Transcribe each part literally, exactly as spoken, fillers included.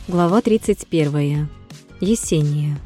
Глава тридцать первая. Есения.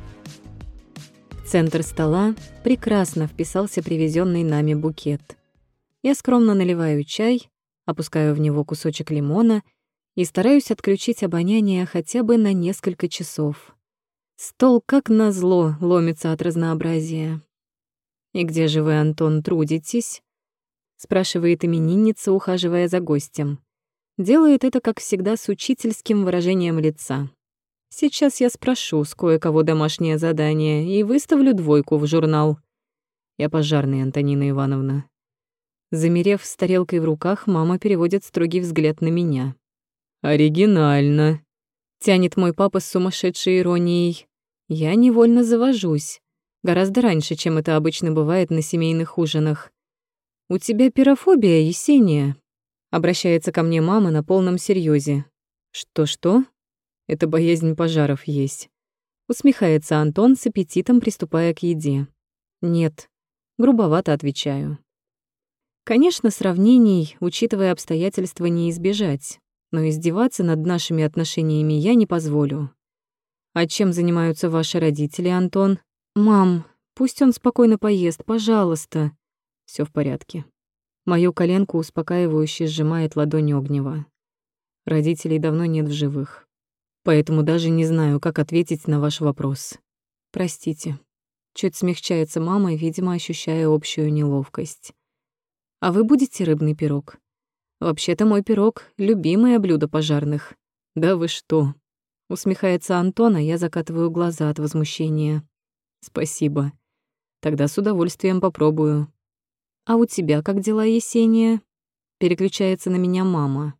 В центр стола прекрасно вписался привезенный нами букет. Я скромно наливаю чай, опускаю в него кусочек лимона и стараюсь отключить обоняние хотя бы на несколько часов. Стол, как назло, ломится от разнообразия. «И где же вы, Антон, трудитесь?» — спрашивает именинница, ухаживая за гостем. Делает это, как всегда, с учительским выражением лица. Сейчас я спрошу с кое-кого домашнее задание и выставлю двойку в журнал. Я пожарный, Антонина Ивановна. Замерев с тарелкой в руках, мама переводит строгий взгляд на меня. «Оригинально», — тянет мой папа с сумасшедшей иронией. Я невольно завожусь. Гораздо раньше, чем это обычно бывает на семейных ужинах. «У тебя пирофобия, Есения?» Обращается ко мне мама на полном серьезе. «Что-что?» «Это боязнь пожаров есть». Усмехается Антон с аппетитом, приступая к еде. «Нет». Грубовато отвечаю. Конечно, сравнений, учитывая обстоятельства, не избежать, но издеваться над нашими отношениями я не позволю. «А чем занимаются ваши родители, Антон?» «Мам, пусть он спокойно поест, пожалуйста». Все в порядке». Мою коленку успокаивающе сжимает ладонь Огнева. Родителей давно нет в живых. Поэтому даже не знаю, как ответить на ваш вопрос. Простите. Чуть смягчается мама, видимо, ощущая общую неловкость. А вы будете рыбный пирог? Вообще-то мой пирог — любимое блюдо пожарных. Да вы что? Усмехается Антон, а я закатываю глаза от возмущения. Спасибо. Тогда с удовольствием попробую. «А у тебя как дела, Есения?» Переключается на меня мама.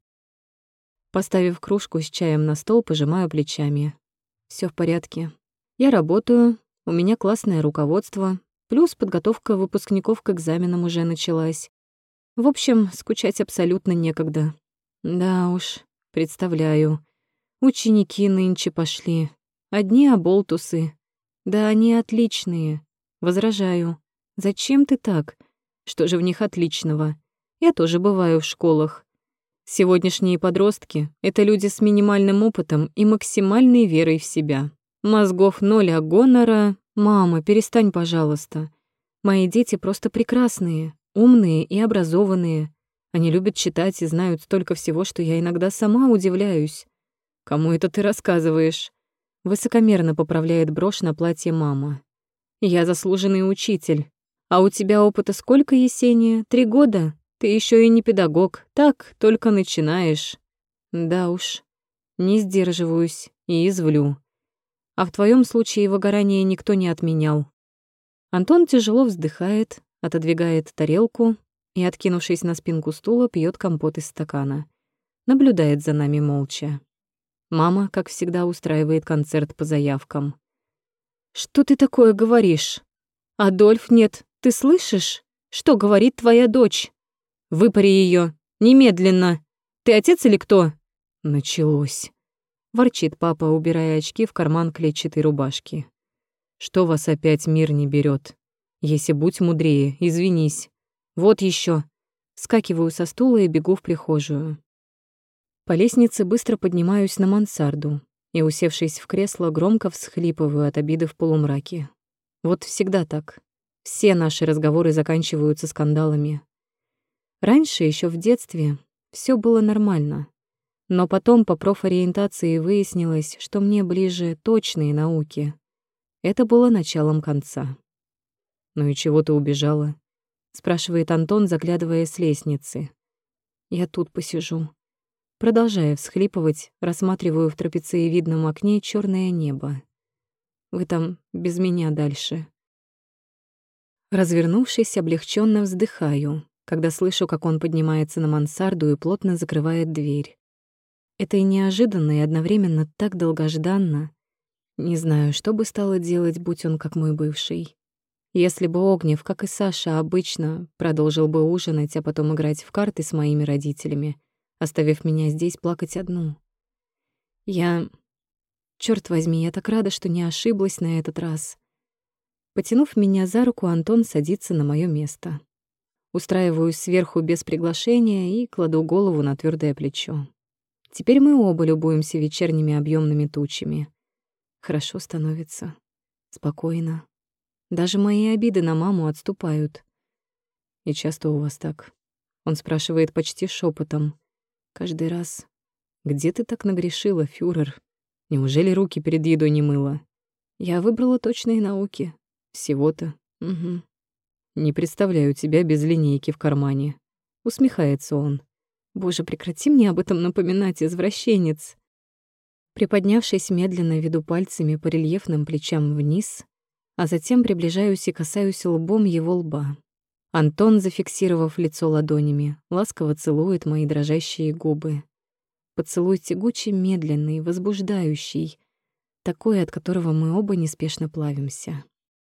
Поставив кружку с чаем на стол, пожимаю плечами. Все в порядке. Я работаю, у меня классное руководство, плюс подготовка выпускников к экзаменам уже началась. В общем, скучать абсолютно некогда. Да уж, представляю. Ученики нынче пошли. Одни оболтусы. Да они отличные. Возражаю. Зачем ты так? Что же в них отличного? Я тоже бываю в школах. Сегодняшние подростки — это люди с минимальным опытом и максимальной верой в себя. Мозгов ноль, а гонора... Мама, перестань, пожалуйста. Мои дети просто прекрасные, умные и образованные. Они любят читать и знают столько всего, что я иногда сама удивляюсь. Кому это ты рассказываешь? Высокомерно поправляет брошь на платье мама. Я заслуженный учитель. А у тебя опыта сколько, Есения? Три года? Ты еще и не педагог, так, только начинаешь. Да уж, не сдерживаюсь и извлю. А в твоем случае выгорание никто не отменял. Антон тяжело вздыхает, отодвигает тарелку и, откинувшись на спинку стула, пьет компот из стакана. Наблюдает за нами молча. Мама, как всегда, устраивает концерт по заявкам. «Что ты такое говоришь? Адольф, нет, ты слышишь? Что говорит твоя дочь? Выпари ее, немедленно. Ты отец или кто?» Началось. Ворчит папа, убирая очки в карман клетчатой рубашки. «Что вас опять мир не берет? Если будь мудрее, извинись. Вот еще. Скакиваю со стула и бегу в прихожую. По лестнице быстро поднимаюсь на мансарду и, усевшись в кресло, громко всхлипываю от обиды в полумраке. Вот всегда так. Все наши разговоры заканчиваются скандалами. Раньше, еще в детстве, все было нормально. Но потом по профориентации выяснилось, что мне ближе точные науки. Это было началом конца. «Ну и чего ты убежала?» — спрашивает Антон, заглядывая с лестницы. «Я тут посижу». Продолжая всхлипывать, рассматриваю в трапециевидном окне черное небо. «Вы там без меня дальше». Развернувшись, облегченно вздыхаю, когда слышу, как он поднимается на мансарду и плотно закрывает дверь. Это и неожиданно, и одновременно так долгожданно. Не знаю, что бы стало делать, будь он как мой бывший. Если бы Огнев, как и Саша, обычно продолжил бы ужинать, а потом играть в карты с моими родителями, оставив меня здесь плакать одну. Я... Чёрт возьми, я так рада, что не ошиблась на этот раз. Потянув меня за руку, Антон садится на моё место. Устраиваюсь сверху без приглашения и кладу голову на твёрдое плечо. Теперь мы оба любуемся вечерними объемными тучами. Хорошо становится. Спокойно. Даже мои обиды на маму отступают. И часто у вас так? Он спрашивает почти шепотом. Каждый раз. Где ты так нагрешила, фюрер? Неужели руки перед едой не мыла? Я выбрала точные науки. Всего-то. Угу. Не представляю тебя без линейки в кармане. Усмехается он. Боже, прекрати мне об этом напоминать, извращенец. Приподнявшись медленно, веду пальцами по рельефным плечам вниз, а затем приближаюсь и касаюсь лбом его лба. Антон, зафиксировав лицо ладонями, ласково целует мои дрожащие губы. Поцелуй тягучий, медленный, возбуждающий, такой, от которого мы оба неспешно плавимся.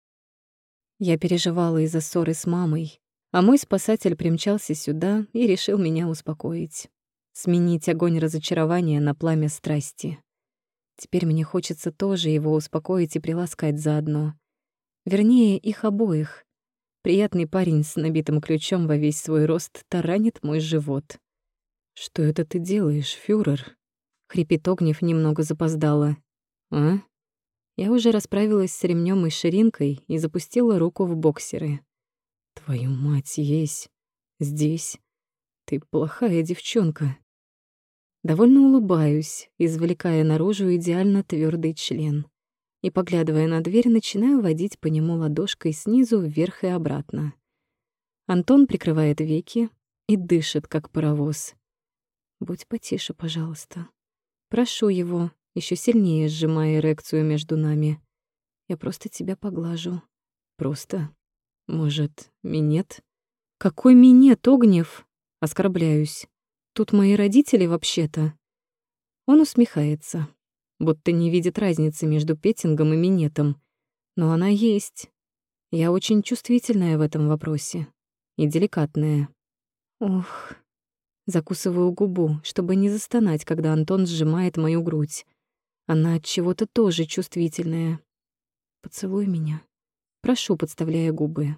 Я переживала из-за ссоры с мамой, а мой спасатель примчался сюда и решил меня успокоить, сменить огонь разочарования на пламя страсти. Теперь мне хочется тоже его успокоить и приласкать заодно. Вернее, их обоих. Приятный парень с набитым ключом во весь свой рост таранит мой живот. «Что это ты делаешь, фюрер?» — хрипит Огнев немного запоздало. «А?» Я уже расправилась с ремнем и ширинкой и запустила руку в боксеры. «Твою мать, есть здесь. Ты плохая девчонка». Довольно улыбаюсь, извлекая наружу идеально твердый член. И, поглядывая на дверь, начинаю водить по нему ладошкой снизу вверх и обратно. Антон прикрывает веки и дышит, как паровоз. «Будь потише, пожалуйста». Прошу его, еще сильнее сжимая эрекцию между нами. «Я просто тебя поглажу». «Просто? Может, минет?» «Какой минет, Огнев?» Оскорбляюсь. «Тут мои родители вообще-то». Он усмехается, будто не видит разницы между петингом и минетом. Но она есть. Я очень чувствительная в этом вопросе. И деликатная. Ох. Закусываю губу, чтобы не застонать, когда Антон сжимает мою грудь. Она от чего-то тоже чувствительная. «Поцелуй меня». Прошу, подставляя губы.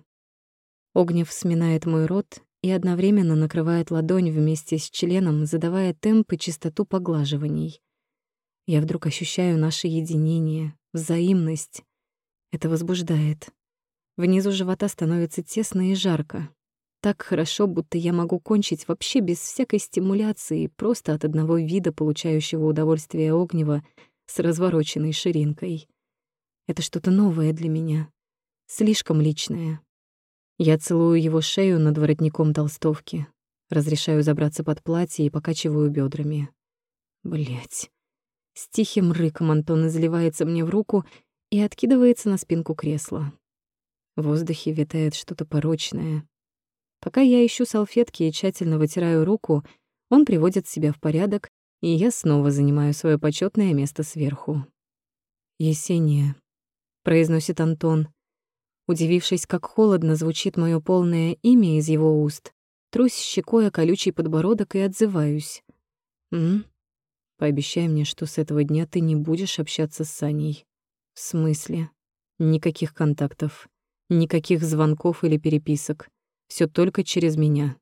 Огнев сминает мой рот и одновременно накрывает ладонь вместе с членом, задавая темп и частоту поглаживаний. Я вдруг ощущаю наше единение, взаимность. Это возбуждает. Внизу живота становится тесно и жарко. Так хорошо, будто я могу кончить вообще без всякой стимуляции, просто от одного вида получающего удовольствия Огнева с развороченной ширинкой. Это что-то новое для меня, слишком личное. Я целую его шею над воротником толстовки, разрешаю забраться под платье и покачиваю бедрами. Блять. С тихим рыком Антон изливается мне в руку и откидывается на спинку кресла. В воздухе витает что-то порочное. Пока я ищу салфетки и тщательно вытираю руку, он приводит себя в порядок, и я снова занимаю свое почетное место сверху. «Есения», — произносит Антон. Удивившись, как холодно звучит мое полное имя из его уст, трусь щекой о колючий подбородок и отзываюсь. «М? Пообещай мне, что с этого дня ты не будешь общаться с Саней». «В смысле? Никаких контактов, никаких звонков или переписок. Всё только через меня.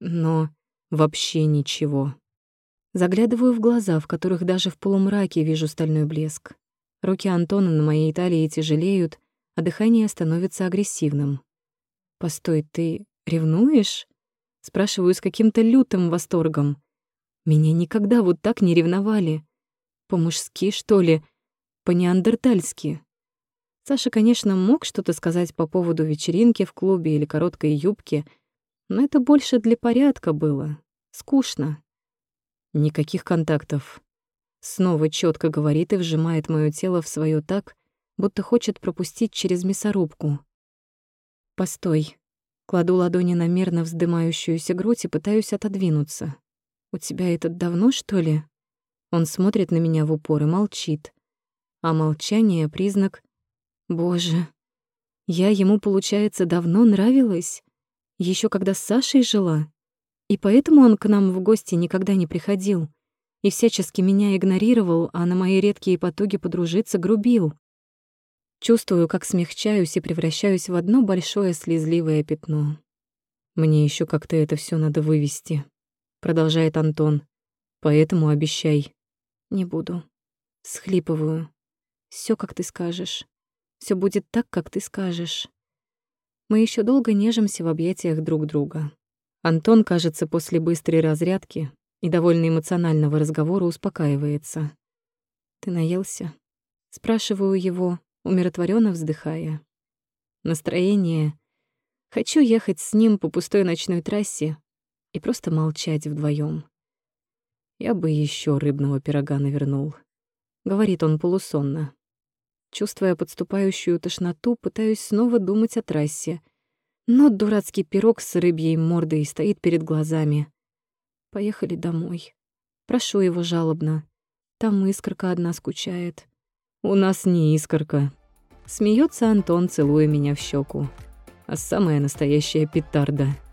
Но вообще ничего». Заглядываю в глаза, в которых даже в полумраке вижу стальной блеск. Руки Антона на моей талии тяжелеют, а дыхание становится агрессивным. «Постой, ты ревнуешь?» Спрашиваю с каким-то лютым восторгом. Меня никогда вот так не ревновали. По-мужски, что ли? По-неандертальски. Саша, конечно, мог что-то сказать по поводу вечеринки в клубе или короткой юбки, но это больше для порядка было. Скучно. Никаких контактов. Снова четко говорит и вжимает моё тело в своё так, будто хочет пропустить через мясорубку. «Постой». Кладу ладони на мерно вздымающуюся грудь и пытаюсь отодвинуться. «У тебя это давно, что ли?» Он смотрит на меня в упор и молчит. А молчание — признак... Боже, я ему, получается, давно нравилась? Ещё когда с Сашей жила? И поэтому он к нам в гости никогда не приходил и всячески меня игнорировал, а на мои редкие потуги подружиться грубил. Чувствую, как смягчаюсь и превращаюсь в одно большое слезливое пятно. «Мне ещё как-то это всё надо вывести», — продолжает Антон. Поэтому обещай. Не буду. Схлипываю. Всё, как ты скажешь. Всё будет так, как ты скажешь. Мы ещё долго нежимся в объятиях друг друга. Антон, кажется, после быстрой разрядки и довольно эмоционального разговора успокаивается. «Ты наелся?» Спрашиваю его, умиротворённо вздыхая. Настроение. Хочу ехать с ним по пустой ночной трассе и просто молчать вдвоём. Я бы ещё рыбного пирога навернул. Говорит он полусонно. Чувствуя подступающую тошноту, пытаюсь снова думать о трассе. Но дурацкий пирог с рыбьей мордой стоит перед глазами. Поехали домой. Прошу его жалобно. Там искорка одна скучает. У нас не искорка. Смеется Антон, целуя меня в щеку. А самая настоящая петарда.